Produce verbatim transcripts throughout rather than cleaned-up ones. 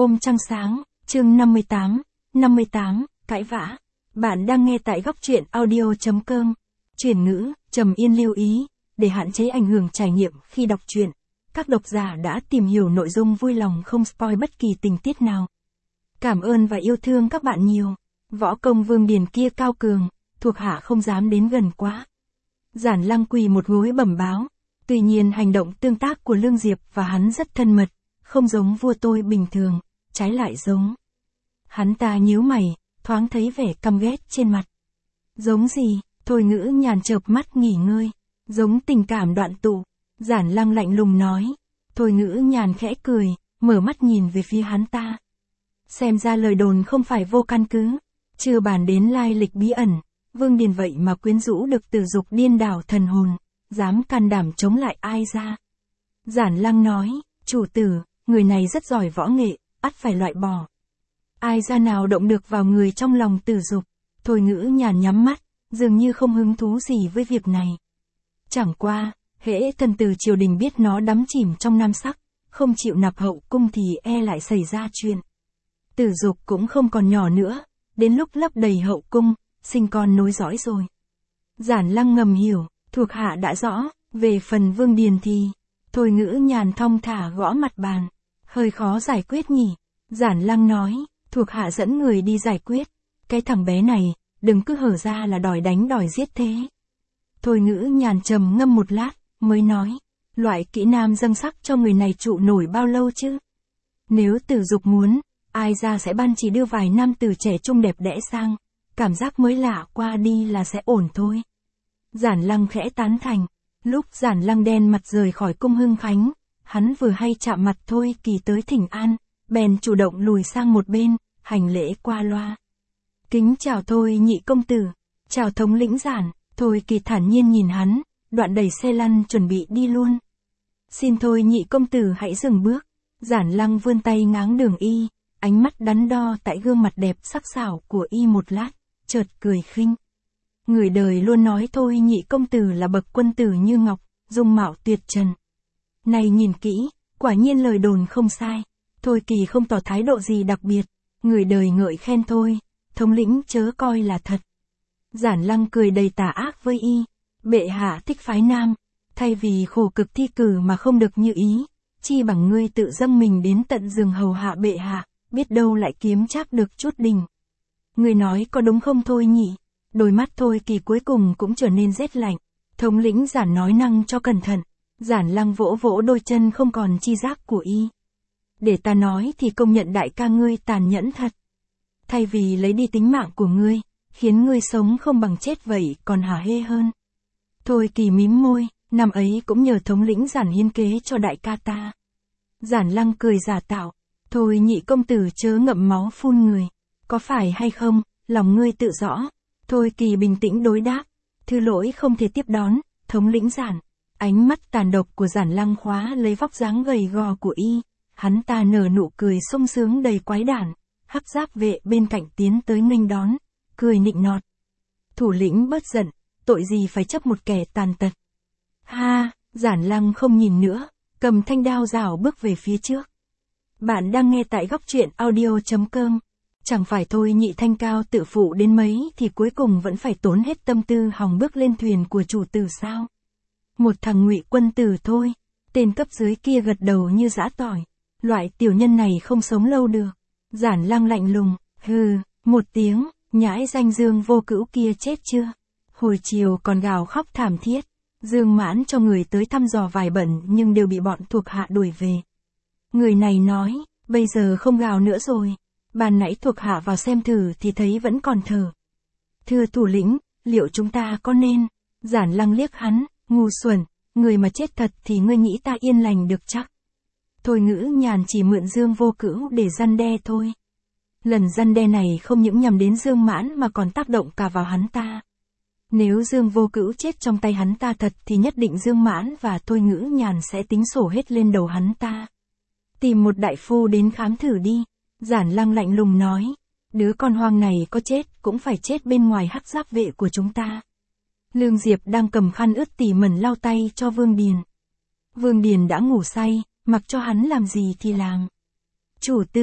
Hôm trăng sáng, chương năm mươi tám, năm mươi tám, cãi vã. Bạn đang nghe tại góc truyện audio.com. Chuyển ngữ, trầm yên lưu ý, để hạn chế ảnh hưởng trải nghiệm khi đọc truyện. Các độc giả đã tìm hiểu nội dung vui lòng không spoil bất kỳ tình tiết nào. Cảm ơn và yêu thương các bạn nhiều. Võ công Vương Điền kia cao cường, thuộc hạ không dám đến gần quá. Giản Lăng quỳ một gối bẩm báo. Tuy nhiên hành động tương tác của Lương Diệp và hắn rất thân mật, không giống vua tôi bình thường, trái lại giống. Hắn ta nhíu mày, thoáng thấy vẻ căm ghét trên mặt. Giống gì? Thôi Ngữ nhàn chợp mắt nghỉ ngơi. Giống tình cảm đoạn tụ. Giản Lăng lạnh lùng nói. Thôi Ngữ nhàn khẽ cười, mở mắt nhìn về phía hắn ta. Xem ra lời đồn không phải vô căn cứ. Chưa bàn đến lai lịch bí ẩn, Vương Điền vậy mà quyến rũ được Tử Dục điên đảo thần hồn, dám can đảm chống lại ai ra. Giản Lăng nói, chủ tử, người này rất giỏi võ nghệ, ắt phải loại bỏ. Ai ra nào động được vào người trong lòng Tử Dục. Thôi Ngữ nhàn nhắm mắt, dường như không hứng thú gì với việc này. Chẳng qua, hễ thần tử triều đình biết nó đắm chìm trong nam sắc, không chịu nạp hậu cung thì e lại xảy ra chuyện. Tử Dục cũng không còn nhỏ nữa, đến lúc lấp đầy hậu cung, sinh con nối dõi rồi. Giản Lăng ngầm hiểu, thuộc hạ đã rõ, về phần Vương Điền thì, Thôi Ngữ nhàn thong thả gõ mặt bàn. Hơi khó giải quyết nhỉ? Giản Lăng nói, thuộc hạ dẫn người đi giải quyết. Cái thằng bé này, đừng cứ hở ra là đòi đánh đòi giết thế. Thôi Ngữ nhàn trầm ngâm một lát, mới nói, loại kỹ nam dâng sắc cho người này trụ nổi bao lâu chứ? Nếu Tử Dục muốn, ai ra sẽ ban chỉ đưa vài nam tử trẻ trung đẹp đẽ sang, cảm giác mới lạ qua đi là sẽ ổn thôi. Giản Lăng khẽ tán thành. Lúc Giản Lăng đen mặt rời khỏi cung Hưng Khánh, hắn vừa hay chạm mặt Thôi Kỳ tới thỉnh an, bèn chủ động lùi sang một bên, hành lễ qua loa. Kính chào Thôi nhị công tử, chào thống lĩnh Giản. Thôi Kỳ thản nhiên nhìn hắn, đoạn đẩy xe lăn chuẩn bị đi luôn. Xin Thôi nhị công tử hãy dừng bước. Giản Lăng vươn tay ngáng đường y, ánh mắt đắn đo tại gương mặt đẹp sắc sảo của y một lát, chợt cười khinh. Người đời luôn nói Thôi nhị công tử là bậc quân tử như ngọc, dung mạo tuyệt trần. Này nhìn kỹ, quả nhiên lời đồn không sai. Thôi Kỳ không tỏ thái độ gì đặc biệt, người đời ngợi khen thôi, thống lĩnh chớ coi là thật. Giản Lăng cười đầy tà ác với y, bệ hạ thích phái nam, thay vì khổ cực thi cử mà không được như ý, chi bằng ngươi tự dâng mình đến tận giường hầu hạ bệ hạ, biết đâu lại kiếm chắc được chút đình. Người nói có đúng không Thôi nhỉ? Đôi mắt Thôi Kỳ cuối cùng cũng trở nên rét lạnh. Thống lĩnh Giản nói năng cho cẩn thận. Giản Lăng vỗ vỗ đôi chân không còn chi giác của y. Để ta nói thì công nhận đại ca ngươi tàn nhẫn thật. Thay vì lấy đi tính mạng của ngươi, khiến ngươi sống không bằng chết vậy còn hả hê hơn. Thôi Kỳ mím môi, năm ấy cũng nhờ thống lĩnh Giản hiến kế cho đại ca ta. Giản Lăng cười giả tạo. Thôi nhị công tử chớ ngậm máu phun người. Có phải hay không, lòng ngươi tự rõ. Thôi Kỳ bình tĩnh đối đáp. Thư lỗi không thể tiếp đón, thống lĩnh Giản. Ánh mắt tàn độc của Giản Lăng khóa lấy vóc dáng gầy gò của y. Hắn ta nở nụ cười sung sướng đầy quái đản. Hắc giáp vệ bên cạnh tiến tới nghênh đón, cười nịnh nọt. Thủ lĩnh bớt giận, tội gì phải chấp một kẻ tàn tật. Ha, Giản Lăng không nhìn nữa, cầm thanh đao rảo bước về phía trước. Bạn đang nghe tại góc truyện audio.com. Chẳng phải Thôi nhị thanh cao tự phụ đến mấy thì cuối cùng vẫn phải tốn hết tâm tư hòng bước lên thuyền của chủ tử sao? Một thằng ngụy quân tử thôi. Tên cấp dưới kia gật đầu như giã tỏi. Loại tiểu nhân này không sống lâu được. Giản Lăng lạnh lùng, hừ, một tiếng, nhãi danh Dương Vô Cữu kia chết chưa? Hồi chiều còn gào khóc thảm thiết. Dương Mãn cho người tới thăm dò vài bận nhưng đều bị bọn thuộc hạ đuổi về. Người này nói, bây giờ không gào nữa rồi. Ban nãy thuộc hạ vào xem thử thì thấy vẫn còn thở. Thưa thủ lĩnh, liệu chúng ta có nên? Giản Lăng liếc hắn, ngu xuẩn, người mà chết thật thì ngươi nghĩ ta yên lành được chắc. Thôi Ngữ nhàn chỉ mượn Dương Vô Cữu để răn đe thôi. Lần răn đe này không những nhằm đến Dương Mãn mà còn tác động cả vào hắn ta. Nếu Dương Vô Cữu chết trong tay hắn ta thật thì nhất định Dương Mãn và Thôi Ngữ nhàn sẽ tính sổ hết lên đầu hắn ta. Tìm một đại phu đến khám thử đi. Giản Lăng lạnh lùng nói, đứa con hoang này có chết cũng phải chết bên ngoài hắc giáp vệ của chúng ta. Lương Diệp đang cầm khăn ướt tỉ mẩn lau tay cho Vương Điền. Vương Điền đã ngủ say, mặc cho hắn làm gì thì làm. Chủ tử,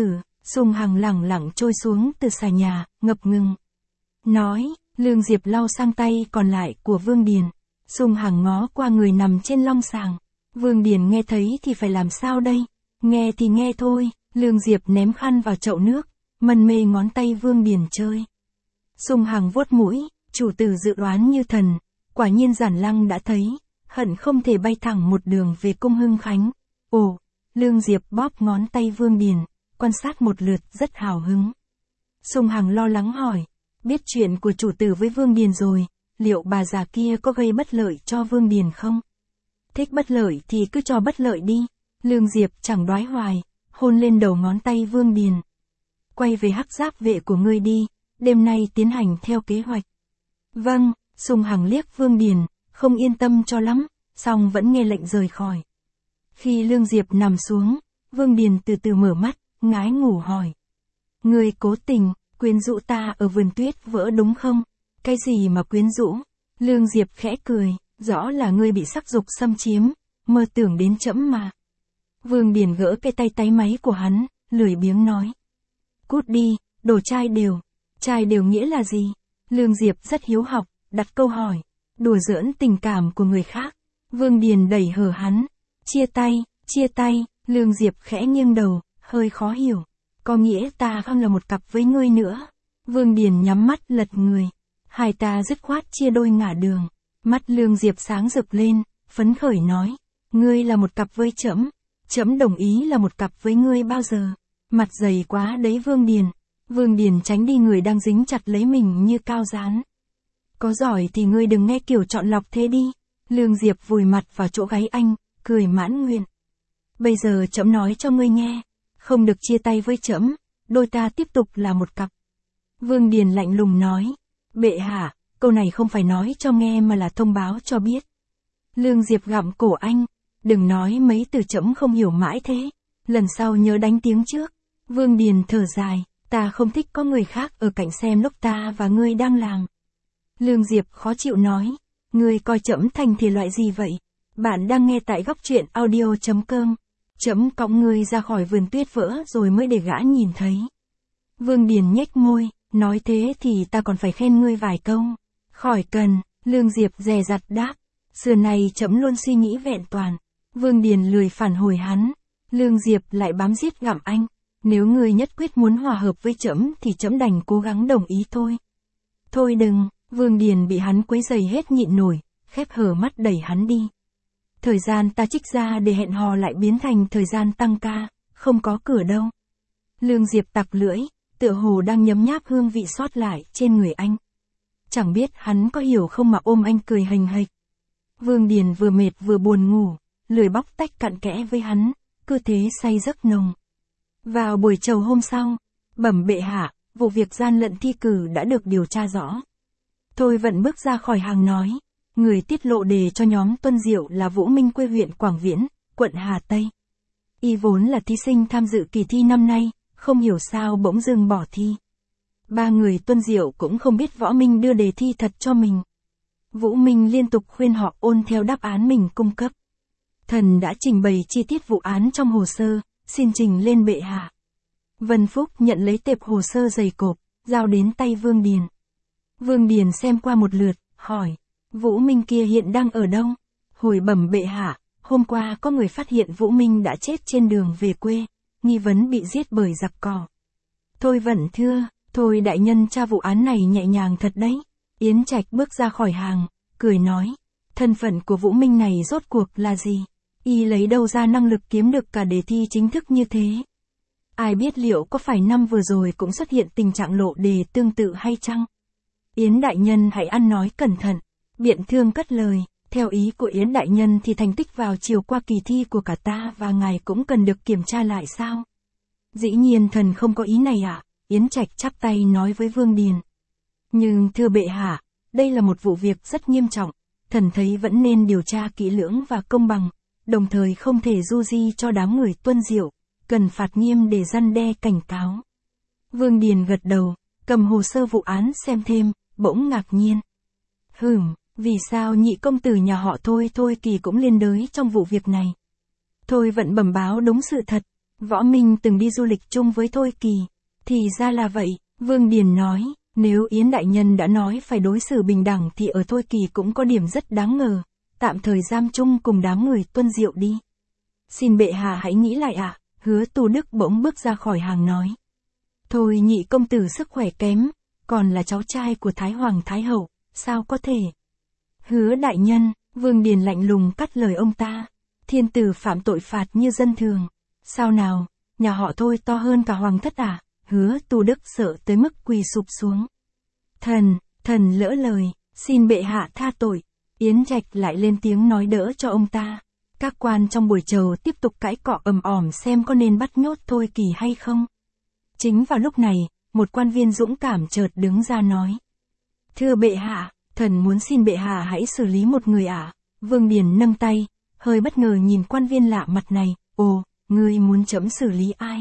Sùng Hằng lẳng lặng trôi xuống từ xà nhà, ngập ngừng. Nói, Lương Diệp lau sang tay còn lại của Vương Điền. Sùng Hằng ngó qua người nằm trên long sàng. Vương Điền nghe thấy thì phải làm sao đây? Nghe thì nghe thôi, Lương Diệp ném khăn vào chậu nước, mân mê ngón tay Vương Điền chơi. Sùng Hằng vuốt mũi, chủ tử dự đoán như thần, quả nhiên Giản Lăng đã thấy, hận không thể bay thẳng một đường về cung Hưng Khánh. Ồ, Lương Diệp bóp ngón tay Vương Điền, quan sát một lượt rất hào hứng. Sùng Hằng lo lắng hỏi, biết chuyện của chủ tử với Vương Điền rồi, liệu bà già kia có gây bất lợi cho Vương Điền không? Thích bất lợi thì cứ cho bất lợi đi. Lương Diệp chẳng đoái hoài, hôn lên đầu ngón tay Vương Điền. Quay về hắc giáp vệ của ngươi đi, đêm nay tiến hành theo kế hoạch. Vâng, Sùng Hằng liếc Vương Điền, không yên tâm cho lắm, song vẫn nghe lệnh rời khỏi. Khi Lương Diệp nằm xuống, Vương Điền từ từ mở mắt, ngái ngủ hỏi. Ngươi cố tình, quyến rũ ta ở vườn tuyết vỡ đúng không? Cái gì mà quyến rũ? Lương Diệp khẽ cười, rõ là ngươi bị sắc dục xâm chiếm, mơ tưởng đến trẫm mà. Vương Điền gỡ cái tay táy máy của hắn, lười biếng nói. Cút đi, đồ trai đều. Trai đều nghĩa là gì? Lương Diệp rất hiếu học, đặt câu hỏi, đùa giỡn tình cảm của người khác. Vương Điền đẩy hở hắn. Chia tay, chia tay, Lương Diệp khẽ nghiêng đầu, hơi khó hiểu. Có nghĩa ta không là một cặp với ngươi nữa. Vương Điền nhắm mắt lật người. Hai ta dứt khoát chia đôi ngả đường. Mắt Lương Diệp sáng rực lên, phấn khởi nói. Ngươi là một cặp với trẫm, trẫm đồng ý là một cặp với ngươi bao giờ. Mặt dày quá đấy Vương Điền. Vương Điền tránh đi người đang dính chặt lấy mình như cao dán. Có giỏi thì ngươi đừng nghe kiểu chọn lọc thế đi. Lương Diệp vùi mặt vào chỗ gáy anh, cười mãn nguyện. Bây giờ trẫm nói cho ngươi nghe, không được chia tay với trẫm, đôi ta tiếp tục là một cặp. Vương Điền lạnh lùng nói, bệ hạ, câu này không phải nói cho nghe mà là thông báo cho biết. Lương Diệp gặm cổ anh, đừng nói mấy từ trẫm không hiểu mãi thế, lần sau nhớ đánh tiếng trước. Vương Điền thở dài, ta không thích có người khác ở cạnh xem lúc ta và ngươi đang làm. Lương Diệp khó chịu nói, ngươi coi trẫm thành thể loại gì vậy? Bạn đang nghe tại góc truyện audio chấm com. Trẫm cõng ngươi ra khỏi vườn tuyết vỡ rồi mới để gã nhìn thấy. Vương Điền nhếch môi, nói thế thì ta còn phải khen ngươi vài câu. Khỏi cần, Lương Diệp dè dặt đáp, xưa này trẫm luôn suy nghĩ vẹn toàn. Vương Điền lười phản hồi hắn. Lương Diệp lại bám giết gặm anh. Nếu ngươi nhất quyết muốn hòa hợp với trẫm thì trẫm đành cố gắng đồng ý thôi. Thôi đừng, Vương Điền bị hắn quấy rầy hết nhịn nổi, khép hờ mắt đẩy hắn đi. Thời gian ta trích ra để hẹn hò lại biến thành thời gian tăng ca, không có cửa đâu. Lương Diệp tặc lưỡi, tựa hồ đang nhấm nháp hương vị sót lại trên người anh. Chẳng biết hắn có hiểu không mà ôm anh cười hành hạch. Vương Điền vừa mệt vừa buồn ngủ, lười bóc tách cặn kẽ với hắn, cứ thế say giấc nồng. Vào buổi trầu hôm sau, bẩm bệ hạ, vụ việc gian lận thi cử đã được điều tra rõ. Thôi Vận bước ra khỏi hàng nói, người tiết lộ đề cho nhóm Tuân Diệu là Vũ Minh quê huyện Quảng Viễn, quận Hà Tây. Y vốn là thí sinh tham dự kỳ thi năm nay, không hiểu sao bỗng dưng bỏ thi. Ba người Tuân Diệu cũng không biết Võ Minh đưa đề thi thật cho mình. Vũ Minh liên tục khuyên họ ôn theo đáp án mình cung cấp. Thần đã trình bày chi tiết vụ án trong hồ sơ, xin trình lên bệ hạ. Vân Phúc nhận lấy tệp hồ sơ dày cộp, giao đến tay Vương Điền. Vương Điền xem qua một lượt, hỏi, Vũ Minh kia hiện đang ở đâu? Hồi bẩm bệ hạ, hôm qua có người phát hiện Vũ Minh đã chết trên đường về quê, nghi vấn bị giết bởi giặc cỏ. Thôi Vận thưa, thôi đại nhân tra vụ án này nhẹ nhàng thật đấy. Yến Trạch bước ra khỏi hàng, cười nói, thân phận của Vũ Minh này rốt cuộc là gì? Y lấy đâu ra năng lực kiếm được cả đề thi chính thức như thế? Ai biết liệu có phải năm vừa rồi cũng xuất hiện tình trạng lộ đề tương tự hay chăng? Yến đại nhân hãy ăn nói cẩn thận. Biện Thương cất lời, theo ý của Yến đại nhân thì thành tích vào chiều qua kỳ thi của cả ta và ngài cũng cần được kiểm tra lại sao? Dĩ nhiên thần không có ý này ạ, à? Yến Trạch chắp tay nói với Vương Điền. Nhưng thưa bệ hạ, đây là một vụ việc rất nghiêm trọng, thần thấy vẫn nên điều tra kỹ lưỡng và công bằng, đồng thời không thể du di cho đám người Tuân Diệu, cần phạt nghiêm để răn đe cảnh cáo. Vương Điền gật đầu, cầm hồ sơ vụ án xem thêm, bỗng ngạc nhiên. Hừm, vì sao nhị công tử nhà họ Thôi Thôi Kỳ cũng liên đới trong vụ việc này? Thôi Vận bẩm báo đúng sự thật. Võ Minh từng đi du lịch chung với Thôi Kỳ. Thì ra là vậy, Vương Điền nói, nếu Yến đại nhân đã nói phải đối xử bình đẳng thì ở Thôi Kỳ cũng có điểm rất đáng ngờ, tạm thời giam chung cùng đám người Tuân Diệu đi. Xin bệ hạ hãy nghĩ lại ạ, à. Hứa Tu Đức bỗng bước ra khỏi hàng nói. Thôi nhị công tử sức khỏe kém, còn là cháu trai của Thái Hoàng Thái Hậu, sao có thể? Hứa đại nhân, Vương Điền lạnh lùng cắt lời ông ta. Thiên tử phạm tội phạt như dân thường. Sao nào, nhà họ Thôi to hơn cả hoàng thất à? Hứa Tu Đức sợ tới mức quỳ sụp xuống. Thần, thần lỡ lời, xin bệ hạ tha tội. Yến Trạch lại lên tiếng nói đỡ cho ông ta. Các quan trong buổi chầu tiếp tục cãi cọ ầm ỏm xem có nên bắt nhốt Thôi Kỳ hay không. Chính vào lúc này, một quan viên dũng cảm chợt đứng ra nói. Thưa bệ hạ, thần muốn xin bệ hạ hãy xử lý một người ạ. À. Vương Điền nâng tay, hơi bất ngờ nhìn quan viên lạ mặt này. Ồ, ngươi muốn chấm xử lý ai?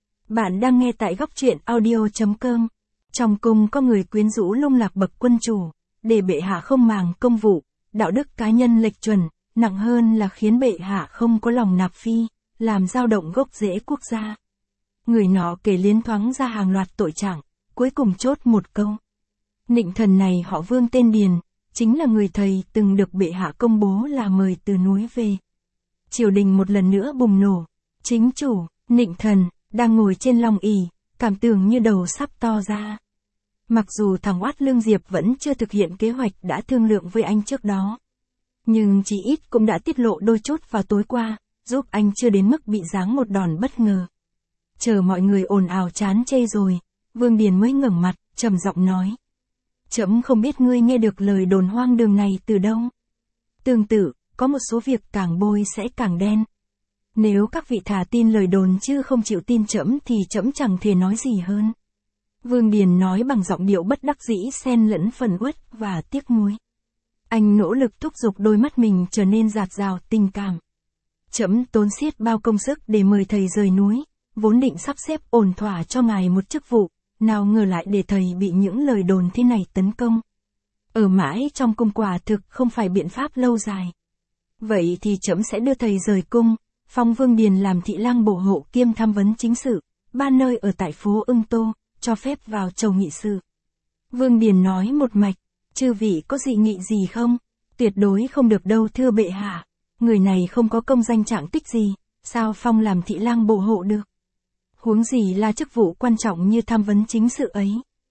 Bạn đang nghe tại góc truyện audio chấm com. Trong cung có người quyến rũ lung lạc bậc quân chủ, để bệ hạ không màng công vụ, đạo đức cá nhân lệch chuẩn, nặng hơn là khiến bệ hạ không có lòng nạp phi, làm dao động gốc rễ quốc gia. Người nọ kể liến thoáng ra hàng loạt tội trạng, cuối cùng chốt một câu. Nịnh thần này họ Vương tên Điền, chính là người thầy từng được bệ hạ công bố là mời từ núi về. Triều đình một lần nữa bùng nổ, chính chủ, Nịnh thần, đang ngồi trên long ỷ, cảm tưởng như đầu sắp to ra. Mặc dù thằng oát Lương Diệp vẫn chưa thực hiện kế hoạch đã thương lượng với anh trước đó. Nhưng chỉ ít cũng đã tiết lộ đôi chút vào tối qua, giúp anh chưa đến mức bị giáng một đòn bất ngờ. Chờ mọi người ồn ào chán chê rồi, Vương Điền mới ngẩng mặt, trầm giọng nói. Trẫm không biết ngươi nghe được lời đồn hoang đường này từ đâu. Tương tự, có một số việc càng bôi sẽ càng đen. Nếu các vị thà tin lời đồn chứ không chịu tin trẫm thì trẫm chẳng thể nói gì hơn. Vương Điền nói bằng giọng điệu bất đắc dĩ xen lẫn phần uất và tiếc nuối. Anh nỗ lực thúc giục đôi mắt mình trở nên dạt dào tình cảm. Trẫm tốn xiết bao công sức để mời thầy rời núi, vốn định sắp xếp ổn thỏa cho ngài một chức vụ, nào ngờ lại để thầy bị những lời đồn thế này tấn công. Ở mãi trong cung quả thực không phải biện pháp lâu dài. Vậy thì trẫm sẽ đưa thầy rời cung, phong Vương Điền làm thị lang bổ hộ kiêm tham vấn chính sự, ba nơi ở tại phố Ưng Tô, cho phép vào chầu nghị sự. Vương Điền nói một mạch, chư vị có dị nghị gì không? Tuyệt đối không được đâu thưa bệ hạ. Người này không có công danh trạng tích gì, sao phong làm thị lang bổ hộ được? Huống gì là chức vụ quan trọng như tham vấn chính sự ấy.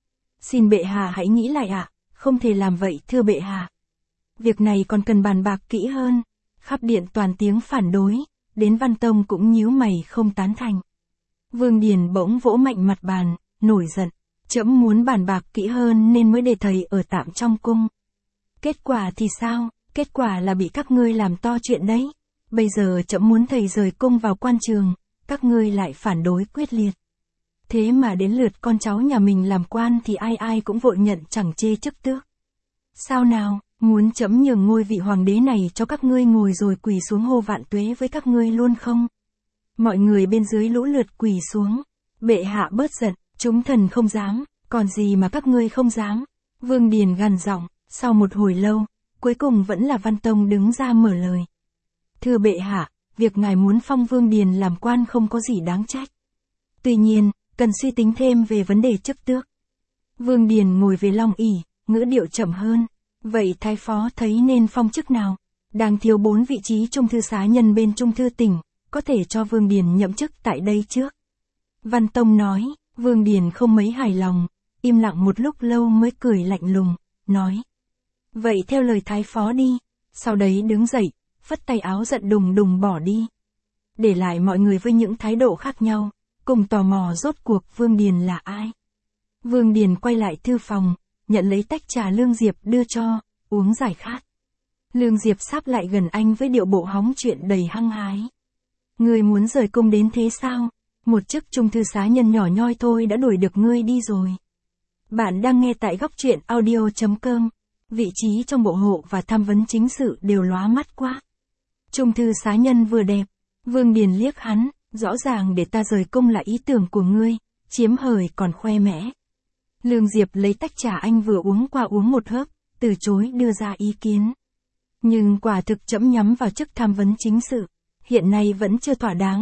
Xin bệ hạ hãy nghĩ lại ạ, à, không thể làm vậy thưa bệ hạ. Việc này còn cần bàn bạc kỹ hơn. Khắp điện toàn tiếng phản đối, đến Văn Tông cũng nhíu mày không tán thành. Vương Điền bỗng vỗ mạnh mặt bàn, nổi giận. Trẫm muốn bàn bạc kỹ hơn nên mới để thầy ở tạm trong cung. Kết quả thì sao? Kết quả là bị các ngươi làm to chuyện đấy. Bây giờ trẫm muốn thầy rời cung vào quan trường, các ngươi lại phản đối quyết liệt. Thế mà đến lượt con cháu nhà mình làm quan thì ai ai cũng vội nhận chẳng chê chức tước. Sao nào, muốn trẫm nhường ngôi vị hoàng đế này cho các ngươi ngồi rồi quỳ xuống hô vạn tuế với các ngươi luôn không? Mọi người bên dưới lũ lượt quỳ xuống. Bệ hạ bớt giận, chúng thần không dám, còn gì mà các ngươi không dám. Vương Điền gằn giọng, sau một hồi lâu, cuối cùng vẫn là Văn Tông đứng ra mở lời. Thưa bệ hạ, việc ngài muốn phong Vương Điền làm quan không có gì đáng trách. Tuy nhiên, cần suy tính thêm về vấn đề chức tước. Vương Điền ngồi về long ỷ, ngữ điệu chậm hơn. Vậy thái phó thấy nên phong chức nào? Đang thiếu bốn vị trí trung thư xá nhân bên trung thư tỉnh, có thể cho Vương Điền nhậm chức tại đây trước. Văn Tông nói, Vương Điền không mấy hài lòng, im lặng một lúc lâu mới cười lạnh lùng, nói. Vậy theo lời thái phó đi, sau đấy đứng dậy, phất tay áo giận đùng đùng bỏ đi. Để lại mọi người với những thái độ khác nhau, cùng tò mò rốt cuộc Vương Điền là ai. Vương Điền quay lại thư phòng, nhận lấy tách trà Lương Diệp đưa cho, uống giải khát. Lương Diệp sáp lại gần anh với điệu bộ hóng chuyện đầy hăng hái. Ngươi muốn rời cung đến thế sao? Một chức trung thư xá nhân nhỏ nhoi thôi đã đuổi được ngươi đi rồi. Bạn đang nghe tại góc truyện audio chấm com. Vị trí trong bộ hộ và tham vấn chính sự đều lóa mắt quá. Trung thư xá nhân vừa đẹp. Vương Điền liếc hắn, rõ ràng để ta rời cung là ý tưởng của ngươi, chiếm hời còn khoe mẽ. Lương Diệp lấy tách trà anh vừa uống qua uống một hớp, từ chối đưa ra ý kiến. Nhưng quả thực trẫm nhắm vào chức tham vấn chính sự, hiện nay vẫn chưa thỏa đáng,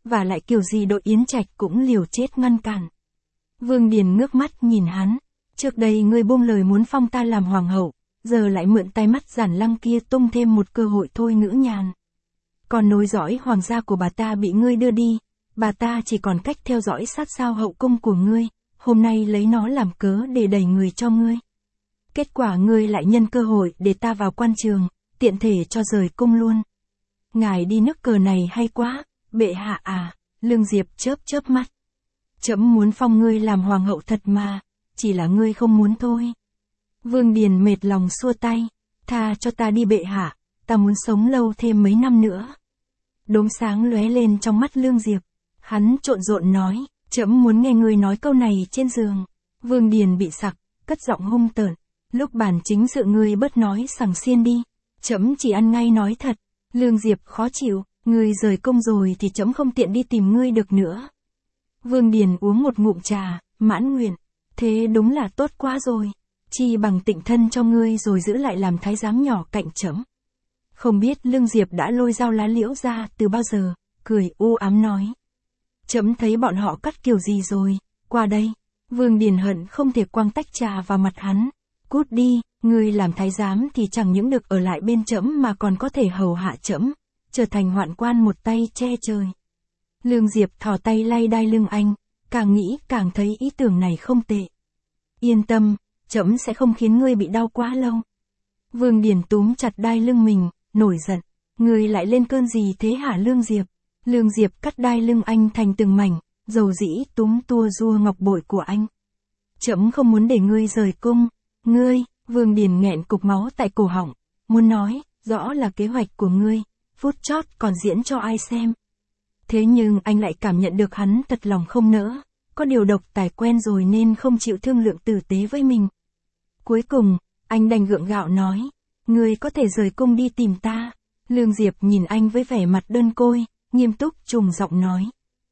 và lại kiểu gì đội Yến Trạch cũng liều chết ngăn cản. Vương Điền ngước mắt nhìn hắn, trước đây ngươi buông lời muốn phong ta làm hoàng hậu, giờ lại mượn tay mắt Giản Lăng kia tung thêm một cơ hội thôi ngữ nhàn. Còn nối dõi hoàng gia của bà ta bị ngươi đưa đi, bà ta chỉ còn cách theo dõi sát sao hậu cung của ngươi, hôm nay lấy nó làm cớ để đẩy người cho ngươi. Kết quả ngươi lại nhân cơ hội để ta vào quan trường, tiện thể cho rời cung luôn. Ngài đi nước cờ này hay quá, bệ hạ à, Lương Diệp chớp chớp mắt. Trẫm muốn phong ngươi làm hoàng hậu thật mà, chỉ là ngươi không muốn thôi. Vương Điền mệt lòng xua tay, tha cho ta đi bệ hạ, ta muốn sống lâu thêm mấy năm nữa. Đốm sáng lóe lên trong mắt Lương Diệp, hắn trộn rộn nói, trẫm muốn nghe ngươi nói câu này trên giường. Vương Điền bị sặc, cất giọng hung tợn, lúc bản chính sự ngươi bớt nói sằng xiên đi, trẫm chỉ ăn ngay nói thật. Lương Diệp khó chịu, ngươi rời cung rồi thì trẫm không tiện đi tìm ngươi được nữa. Vương Điền uống một ngụm trà, mãn nguyện, thế đúng là tốt quá rồi, chi bằng tịnh thân cho ngươi rồi giữ lại làm thái giám nhỏ cạnh trẫm. Không biết Lương Diệp đã lôi dao lá liễu ra từ bao giờ, cười u ám nói. Trẫm thấy bọn họ cắt kiểu gì rồi, qua đây. Vương Điền hận không thể quăng tách trà vào mặt hắn. Cút đi, ngươi làm thái giám thì chẳng những được ở lại bên trẫm mà còn có thể hầu hạ trẫm, trở thành hoạn quan một tay che trời. Lương Diệp thò tay lay đai lưng anh, càng nghĩ càng thấy ý tưởng này không tệ. Yên tâm, trẫm sẽ không khiến ngươi bị đau quá lâu. Vương Điền túm chặt đai lưng mình, nổi giận. Ngươi lại lên cơn gì thế hả Lương Diệp? Lương Diệp cắt đai lưng anh thành từng mảnh, dầu dĩ túm tua rua ngọc bội của anh. Trẫm không muốn để ngươi rời cung. Ngươi, Vương Điền nghẹn cục máu tại cổ họng, muốn nói, rõ là kế hoạch của ngươi, phút chót còn diễn cho ai xem. Thế nhưng anh lại cảm nhận được hắn thật lòng không nỡ, có điều độc tài quen rồi nên không chịu thương lượng tử tế với mình. Cuối cùng, anh đành gượng gạo nói, ngươi có thể rời cung đi tìm ta. Lương Diệp nhìn anh với vẻ mặt đơn côi, nghiêm túc trùng giọng nói.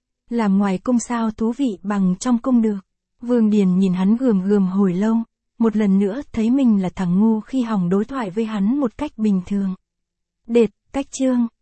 Làm ngoài cung sao thú vị bằng trong cung được. Vương Điền nhìn hắn gườm gườm hồi lâu, một lần nữa thấy mình là thằng ngu khi hòng đối thoại với hắn một cách bình thường. Đệt, cách chương.